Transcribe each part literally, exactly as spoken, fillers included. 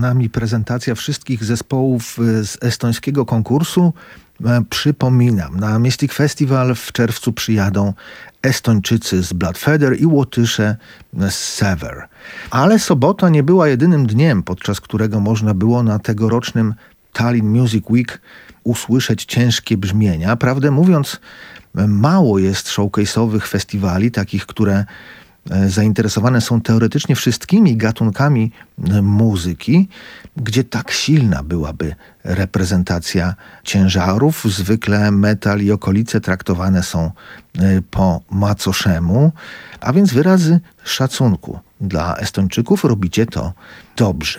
nami prezentacja wszystkich zespołów z estońskiego konkursu. Przypominam, na Mystic Festival w czerwcu przyjadą Estończycy z Bloodfeather i Łotysze z Sever. Ale sobota nie była jedynym dniem, podczas którego można było na tegorocznym Tallinn Music Week usłyszeć ciężkie brzmienia. Prawdę mówiąc, mało jest showcase'owych festiwali, takich, które zainteresowane są teoretycznie wszystkimi gatunkami muzyki, gdzie tak silna byłaby reprezentacja ciężarów. Zwykle metal i okolice traktowane są po macoszemu, a więc wyrazy szacunku dla Estończyków. Robicie to dobrze.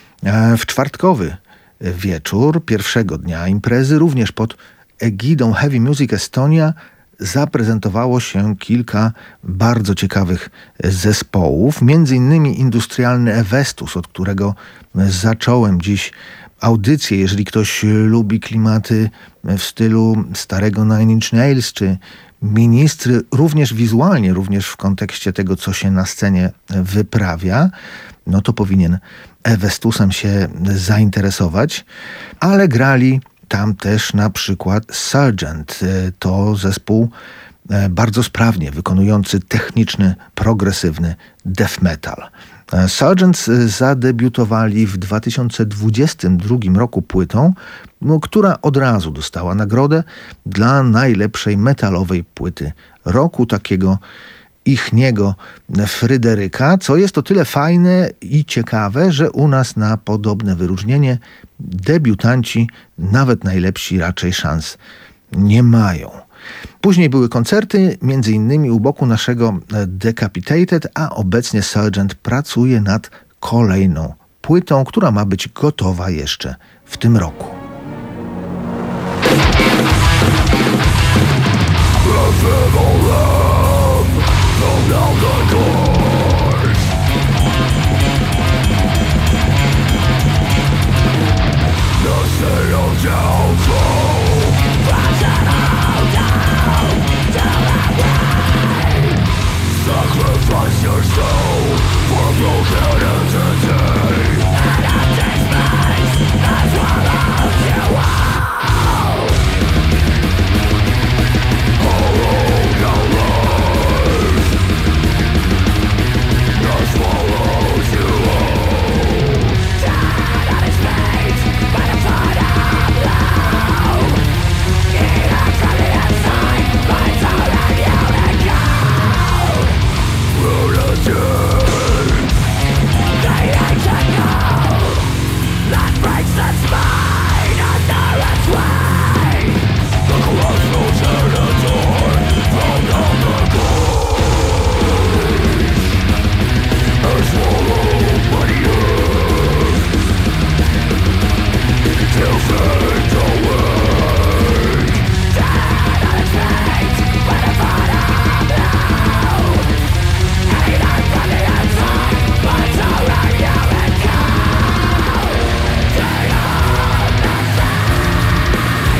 W czwartkowy wieczór pierwszego dnia imprezy, również pod egidą Heavy Music Estonia, zaprezentowało się kilka bardzo ciekawych zespołów, między innymi industrialny Evestus, od którego zacząłem dziś audycję. Jeżeli ktoś lubi klimaty w stylu starego Nine Inch Nails czy Ministry, również wizualnie, również w kontekście tego, co się na scenie wyprawia, no to powinien Evestusem się zainteresować, ale grali tam też na przykład Sergeant. To zespół bardzo sprawnie wykonujący techniczny, progresywny death metal. Sergeant zadebiutowali w dwa tysiące dwudziestym drugim roku płytą, no, która od razu dostała nagrodę dla najlepszej metalowej płyty roku, takiego ichniego Fryderyka, co jest o tyle fajne i ciekawe, że u nas na podobne wyróżnienie debiutanci, nawet najlepsi, raczej szans nie mają. Później były koncerty, między innymi u boku naszego Decapitated, a obecnie Sergeant pracuje nad kolejną płytą, która ma być gotowa jeszcze w tym roku. Sacrifice your soul for a broken entity, and empty space that swallows you out. Hollow your life that swallows you out. Dead at its feet by the foot of love, eaten from the inside by telling you to go. The ancient code that breaks the spine under its weight. The colossal territory found on the coast and swallowed by the earth till fades away. Dead at its feet by the foot of love, hated from the inside by telling you it go. They are the same.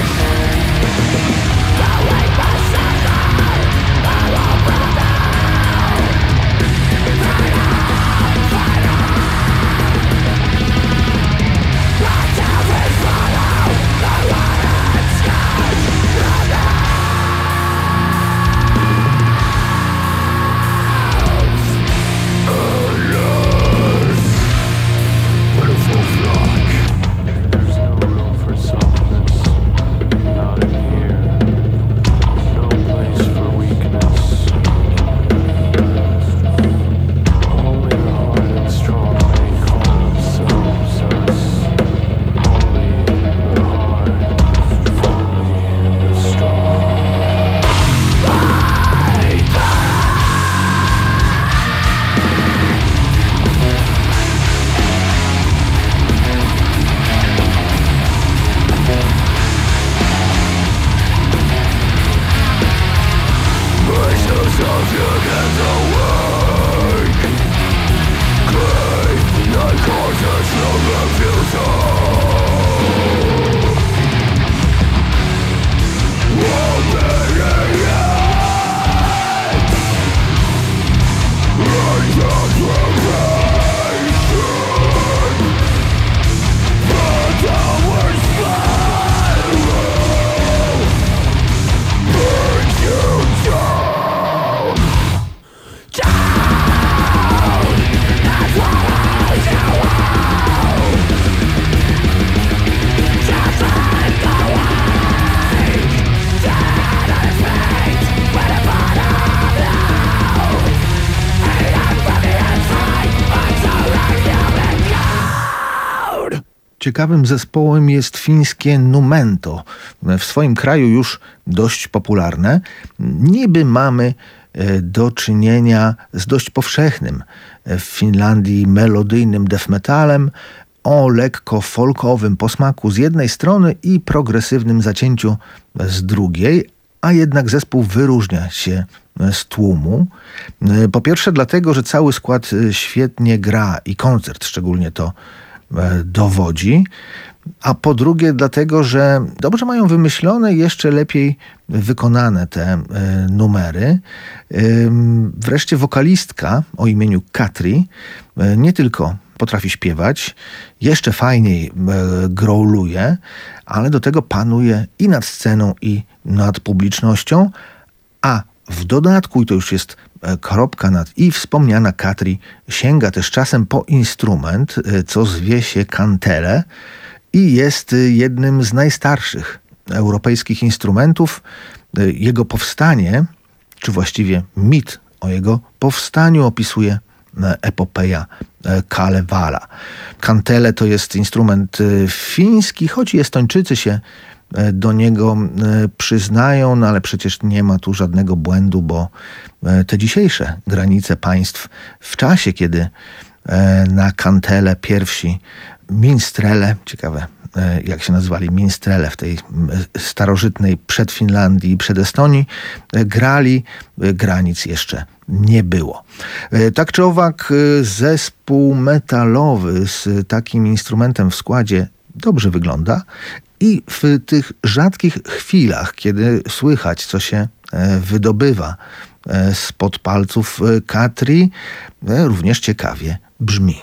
Ciekawym zespołem jest fińskie Numento. W swoim kraju już dość popularne. Niby mamy do czynienia z dość powszechnym w Finlandii melodyjnym death metalem o lekko folkowym posmaku z jednej strony i progresywnym zacięciu z drugiej, a jednak zespół wyróżnia się z tłumu. Po pierwsze dlatego, że cały skład świetnie gra i koncert szczególnie to dowodzi, a po drugie dlatego, że dobrze mają wymyślone i jeszcze lepiej wykonane te numery. Wreszcie wokalistka o imieniu Katri nie tylko potrafi śpiewać, jeszcze fajniej growluje, ale do tego panuje i nad sceną, i nad publicznością, a w dodatku, i to już jest kropka nad i, wspomniana Katri sięga też czasem po instrument, co zwie się kantele i jest jednym z najstarszych europejskich instrumentów. Jego powstanie, czy właściwie mit o jego powstaniu opisuje epopeja Kalevala. Kantele to jest instrument fiński, choć i Estończycy się do niego przyznają, no ale przecież nie ma tu żadnego błędu, bo te dzisiejsze granice państw w czasie, kiedy na kantele pierwsi minstrele, ciekawe jak się nazywali minstrele w tej starożytnej przed Finlandii i przed Estonii, grali, granic jeszcze nie było. Tak czy owak zespół metalowy z takim instrumentem w składzie dobrze wygląda i w tych rzadkich chwilach, kiedy słychać, co się wydobywa spod palców Katri, również ciekawie brzmi.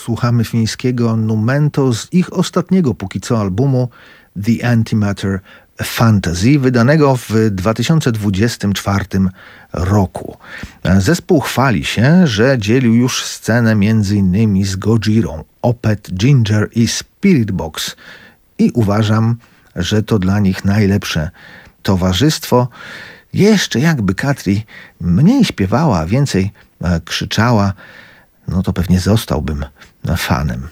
słuchamy fińskiego Numento z ich ostatniego póki co albumu The Antimatter Fantasy, wydanego w dwa tysiące dwudziestym czwartym roku. Zespół chwali się, że dzielił już scenę między innymi z Gojirą, Opeth, Ginger i Spiritbox i uważam, że to dla nich najlepsze towarzystwo. Jeszcze jakby Katri mniej śpiewała, a więcej krzyczała, no to pewnie zostałbym fanem.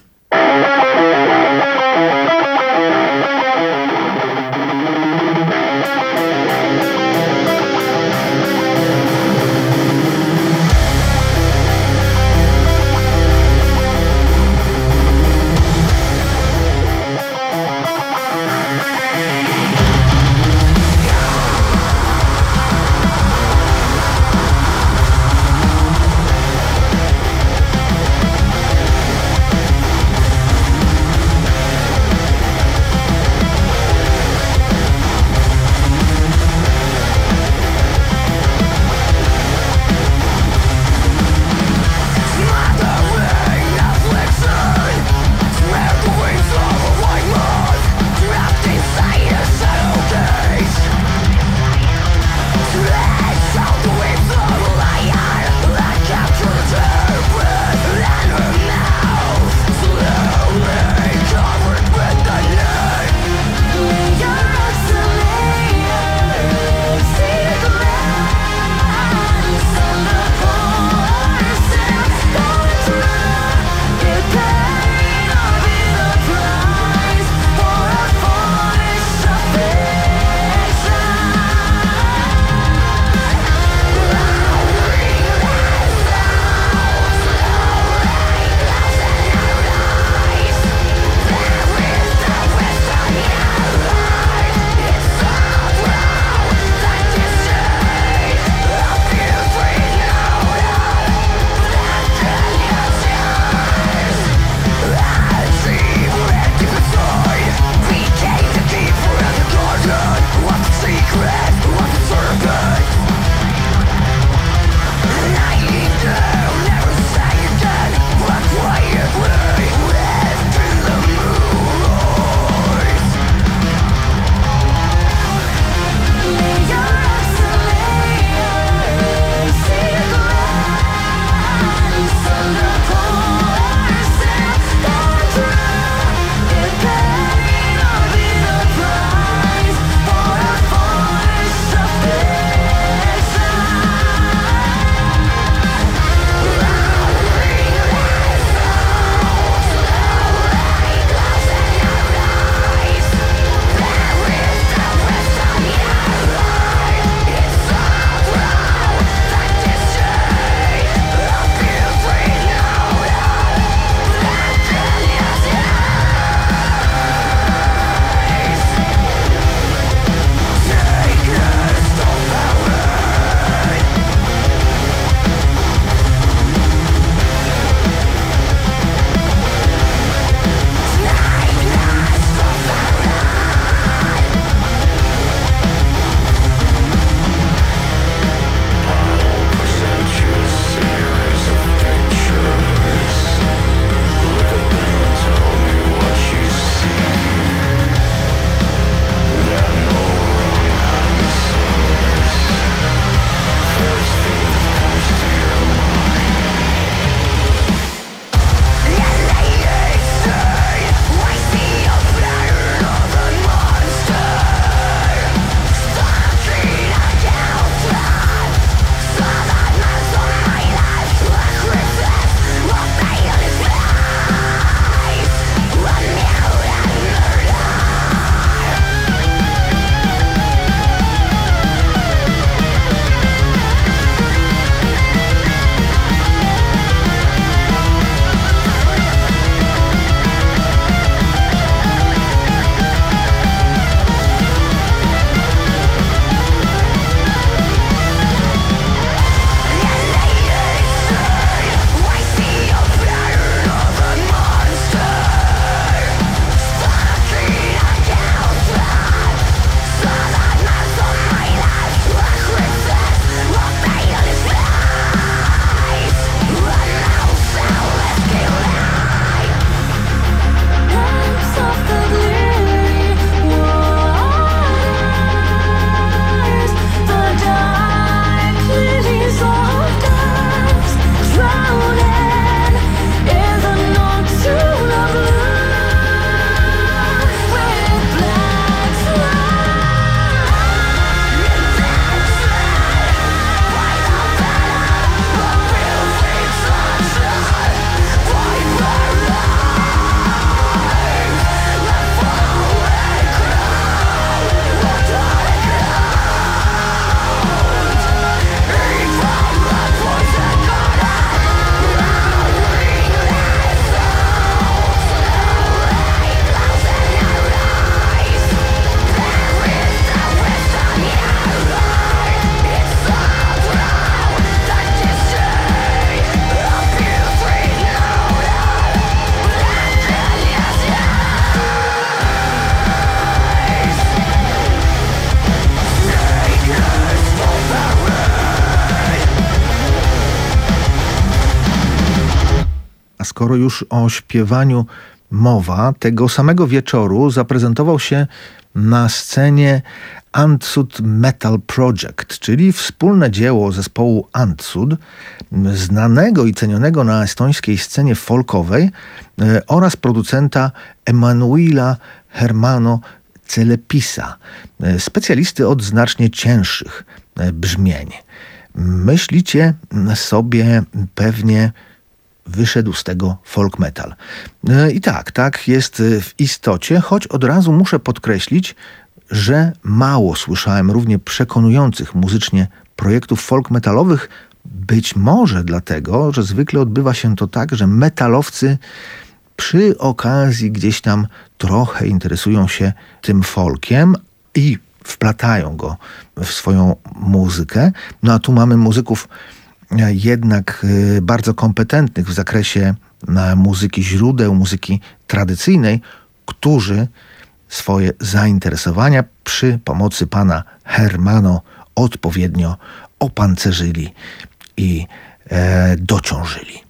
A skoro już o śpiewaniu mowa, tego samego wieczoru zaprezentował się na scenie Antsud Metal Project, czyli wspólne dzieło zespołu Antsud, znanego i cenionego na estońskiej scenie folkowej, oraz producenta Emanuela Hermano Celepisa, specjalisty od znacznie cięższych brzmień. Myślicie sobie pewnie, wyszedł z tego folk metal. I tak, tak jest w istocie, choć od razu muszę podkreślić, że mało słyszałem równie przekonujących muzycznie projektów folk metalowych, być może dlatego, że zwykle odbywa się to tak, że metalowcy przy okazji gdzieś tam trochę interesują się tym folkiem i wplatają go w swoją muzykę. No a tu mamy muzyków jednak bardzo kompetentnych w zakresie muzyki źródeł, muzyki tradycyjnej, którzy swoje zainteresowania przy pomocy pana Hermano odpowiednio opancerzyli i e, dociążyli.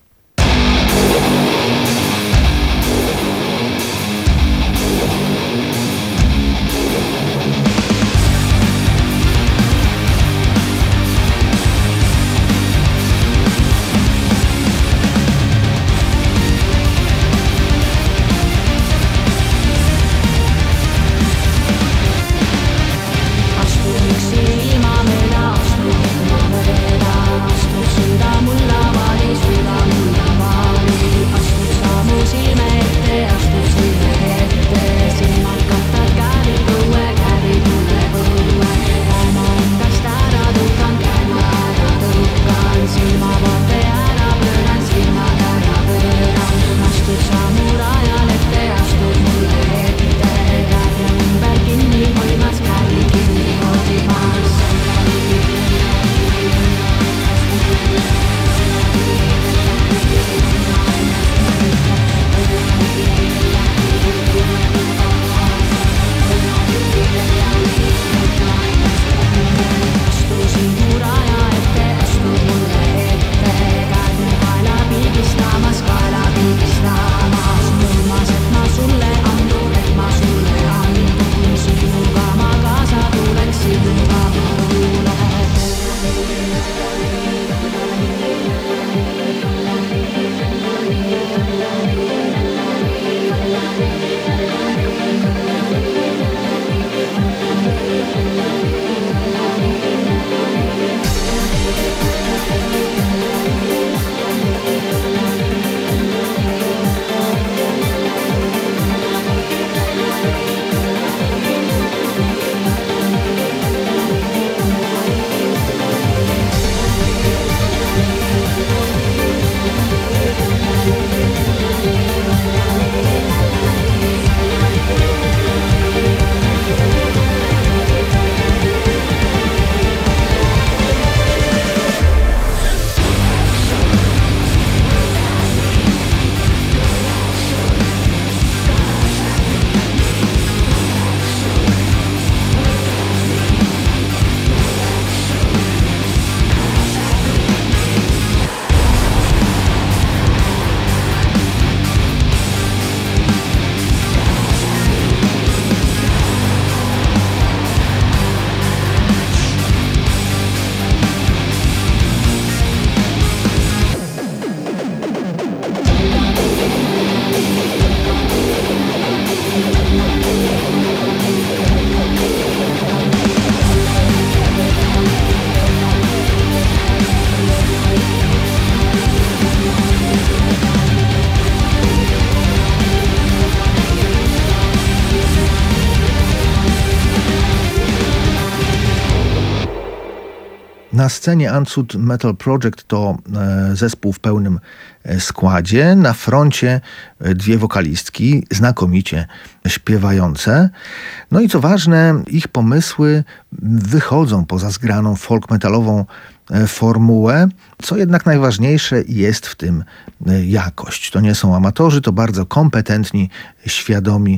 Na scenie Antsud Metal Project to zespół w pełnym składzie. Na froncie dwie wokalistki, znakomicie śpiewające. No i co ważne, ich pomysły wychodzą poza zgraną folk metalową formułę, co jednak najważniejsze, jest w tym jakość. To nie są amatorzy, to bardzo kompetentni, świadomi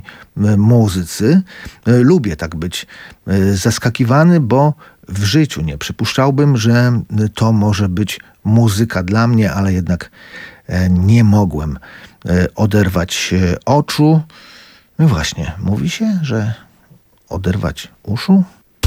muzycy. Lubię tak być zaskakiwany, bo w życiu nie przypuszczałbym, że to może być muzyka dla mnie, ale jednak nie mogłem oderwać oczu. No właśnie, mówi się, że oderwać uszu?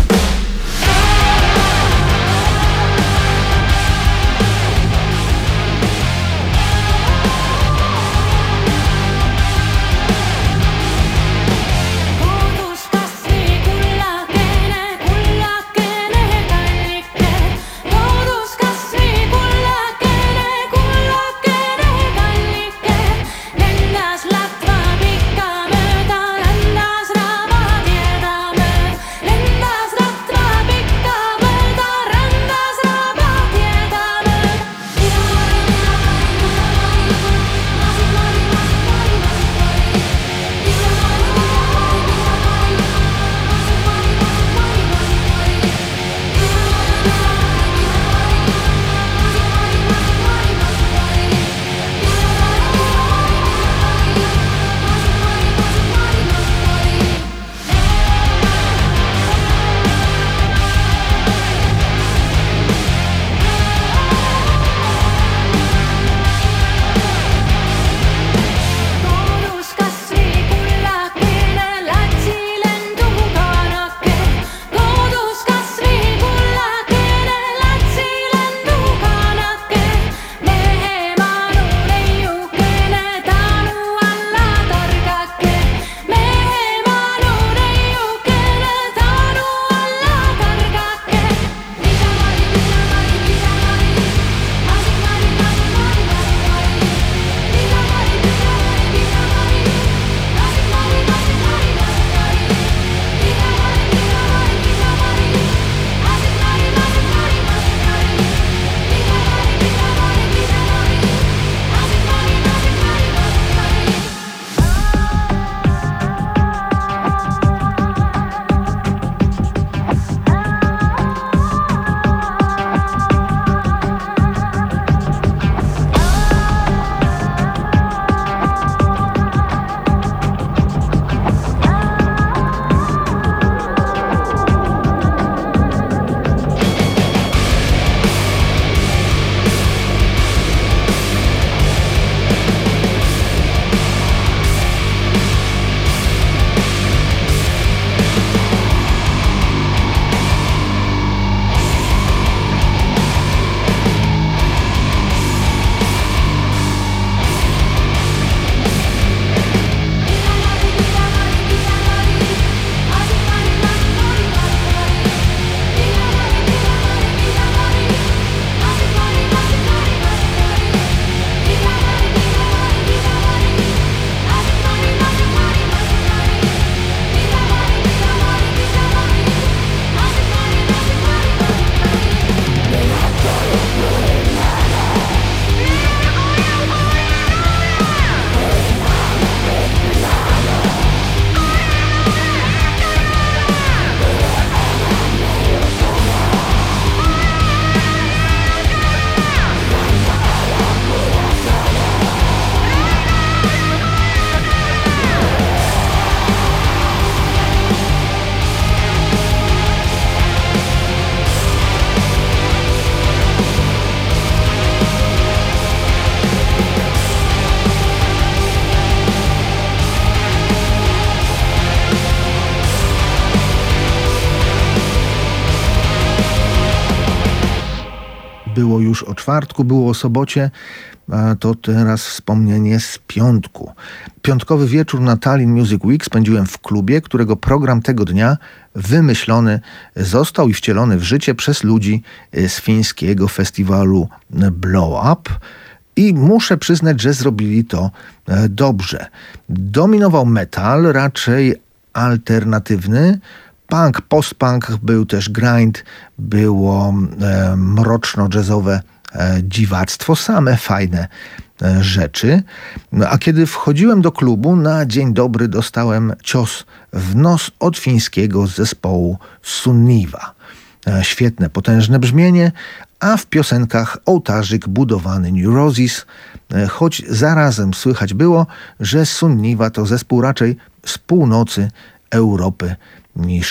było już o czwartku, było o sobocie, a to teraz wspomnienie z piątku. Piątkowy wieczór na Tallinn Music Week spędziłem w klubie, którego program tego dnia wymyślony został i wcielony w życie przez ludzi z fińskiego festiwalu Blow Up. I muszę przyznać, że zrobili to dobrze. Dominował metal, raczej alternatywny, punk, post-punk, był też grind, było e, mroczno-jazzowe e, dziwactwo, same fajne e, rzeczy. No, a kiedy wchodziłem do klubu, na dzień dobry dostałem cios w nos od fińskiego zespołu Sunniva. E, świetne, potężne brzmienie, a w piosenkach ołtarzyk budowany Neurosis, e, choć zarazem słychać było, że Sunniva to zespół raczej z północy Europy niż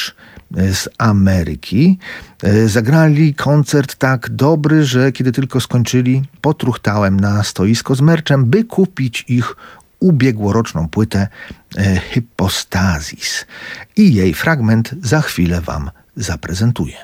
z Ameryki. Zagrali koncert tak dobry, że kiedy tylko skończyli, potruchtałem na stoisko z merczem, by kupić ich ubiegłoroczną płytę Hypostasis. I jej fragment za chwilę wam zaprezentuję.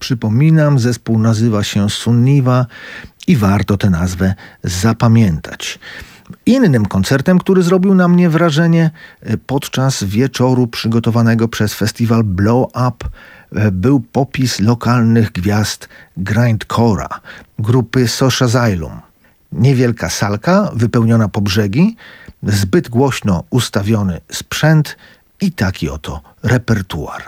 Przypominam, zespół nazywa się Sunniva i warto tę nazwę zapamiętać. Innym koncertem, który zrobił na mnie wrażenie podczas wieczoru przygotowanego przez festiwal Blow Up, był popis lokalnych gwiazd grindcore'a grupy Sosh Asylum. Niewielka salka wypełniona po brzegi, zbyt głośno ustawiony sprzęt i taki oto repertuar.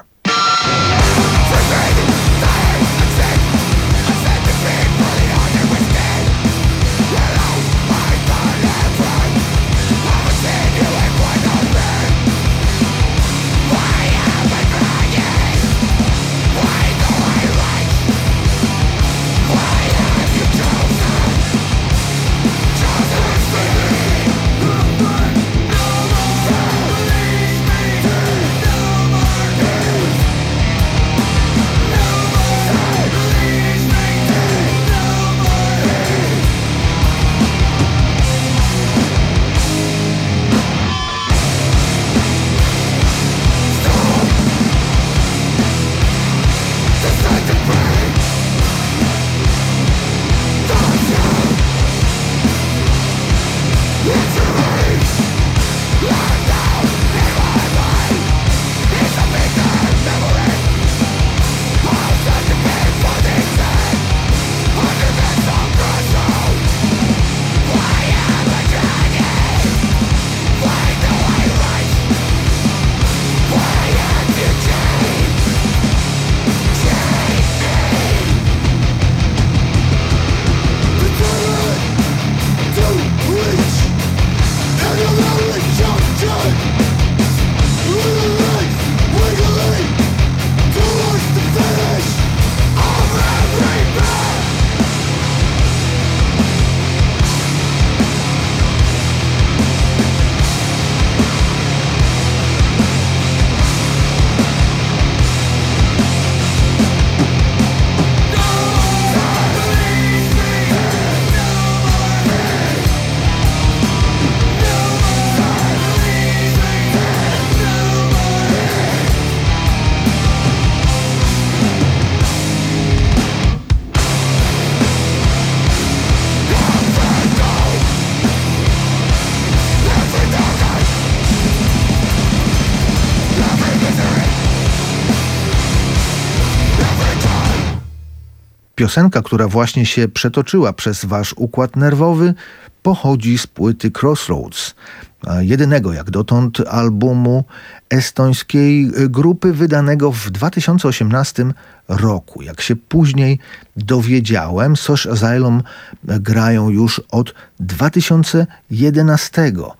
Piosenka, która właśnie się przetoczyła przez wasz układ nerwowy, pochodzi z płyty Crossroads, jedynego jak dotąd albumu estońskiej grupy wydanego w dwa tysiące osiemnastym roku. Jak się później dowiedziałem, Sosh Asylum grają już od dwa tysiące jedenastego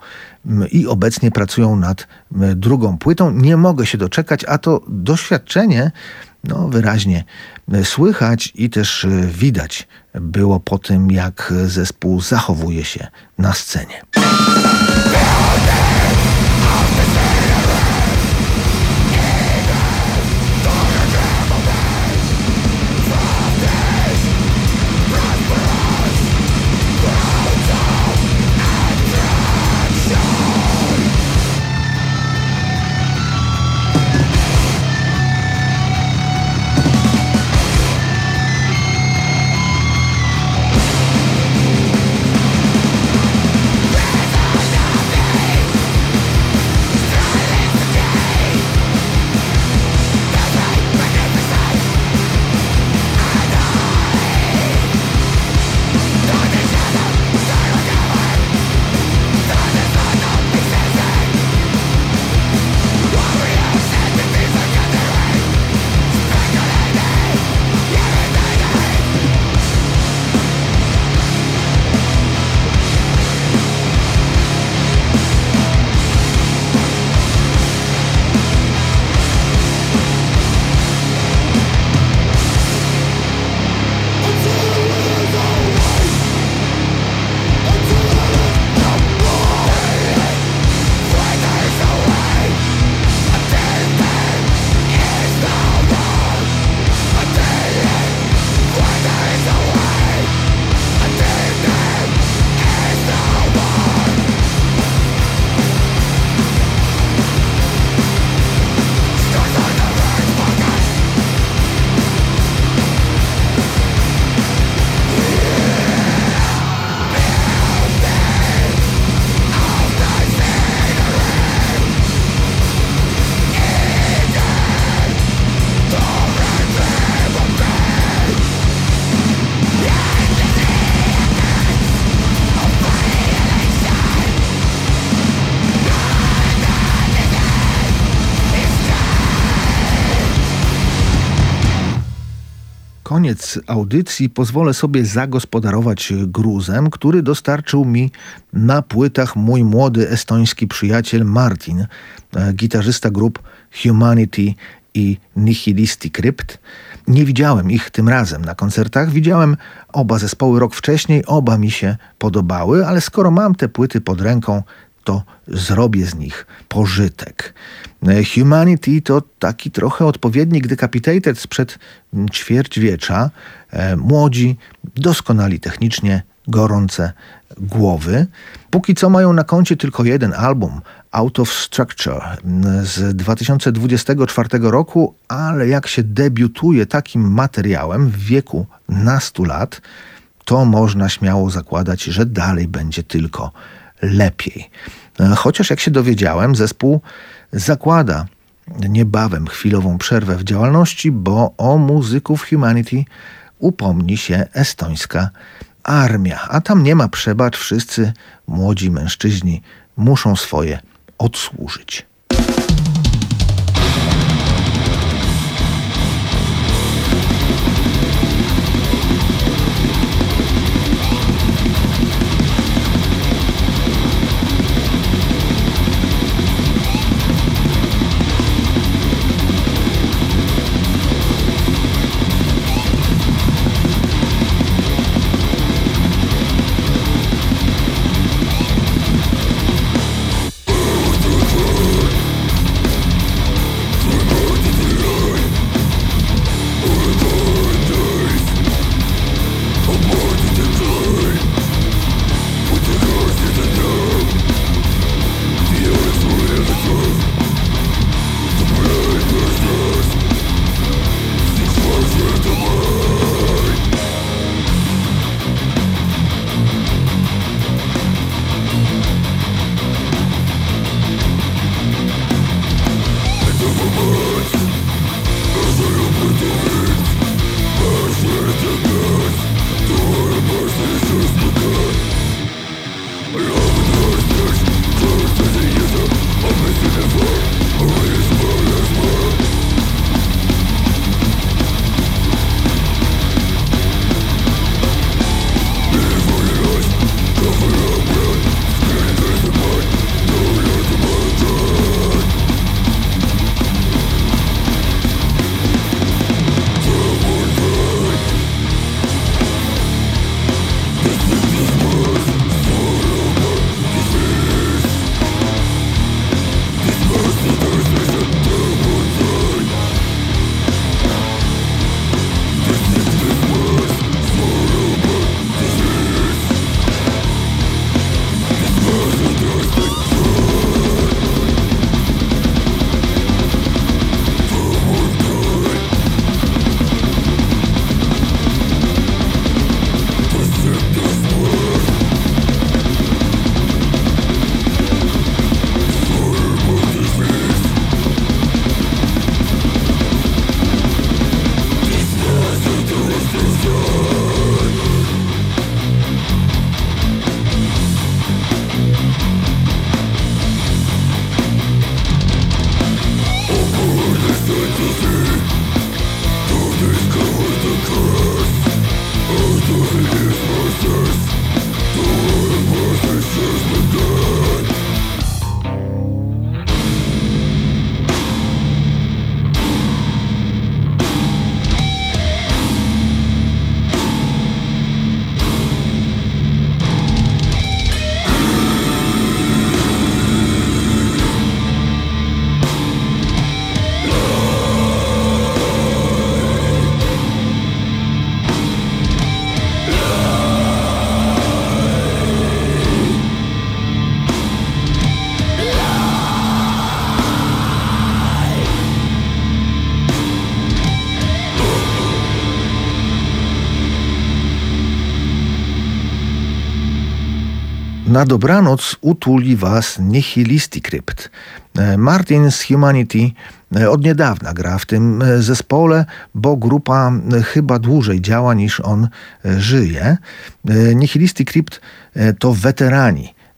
i obecnie pracują nad drugą płytą. Nie mogę się doczekać, a to doświadczenie no, wyraźnie słychać i też widać było po tym, jak zespół zachowuje się na scenie. Yeah. koniec audycji pozwolę sobie zagospodarować gruzem, który dostarczył mi na płytach mój młody estoński przyjaciel Martin, gitarzysta grup Humanity i Nihilisti Crypt. Nie widziałem ich tym razem na koncertach. Widziałem oba zespoły rok wcześniej, oba mi się podobały, ale skoro mam te płyty pod ręką, to zrobię z nich pożytek. Humanity to taki trochę odpowiednik Decapitated sprzed ćwierćwiecza. Młodzi, doskonali technicznie, gorące głowy. Póki co mają na koncie tylko jeden album, Out of Structure z dwa tysiące dwudziestego czwartego roku, ale jak się debiutuje takim materiałem w wieku nastu lat, to można śmiało zakładać, że dalej będzie tylko lepiej. Chociaż jak się dowiedziałem, zespół zakłada niebawem chwilową przerwę w działalności, bo o muzyków Humanity upomni się estońska armia. A tam nie ma przebacz, wszyscy młodzi mężczyźni muszą swoje odsłużyć. Na dobranoc utuli was Nihilisti Crypt. Martin z Humanity od niedawna gra w tym zespole, bo grupa chyba dłużej działa niż on żyje. Nihilisti Crypt to weterani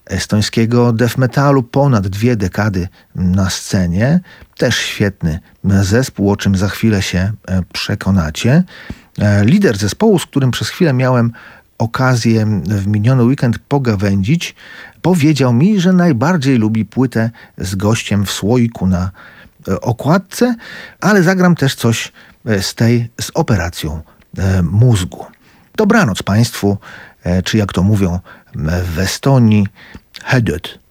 estońskiego death metalu, ponad dwie dekady na scenie. Też świetny zespół, o czym za chwilę się przekonacie. Lider zespołu, z którym przez chwilę miałem okazję w miniony weekend pogawędzić, powiedział mi, że najbardziej lubi płytę z gościem w słoiku na okładce, ale zagram też coś z tej, z operacją mózgu. Dobranoc Państwu, czy jak to mówią w Estonii, hedet.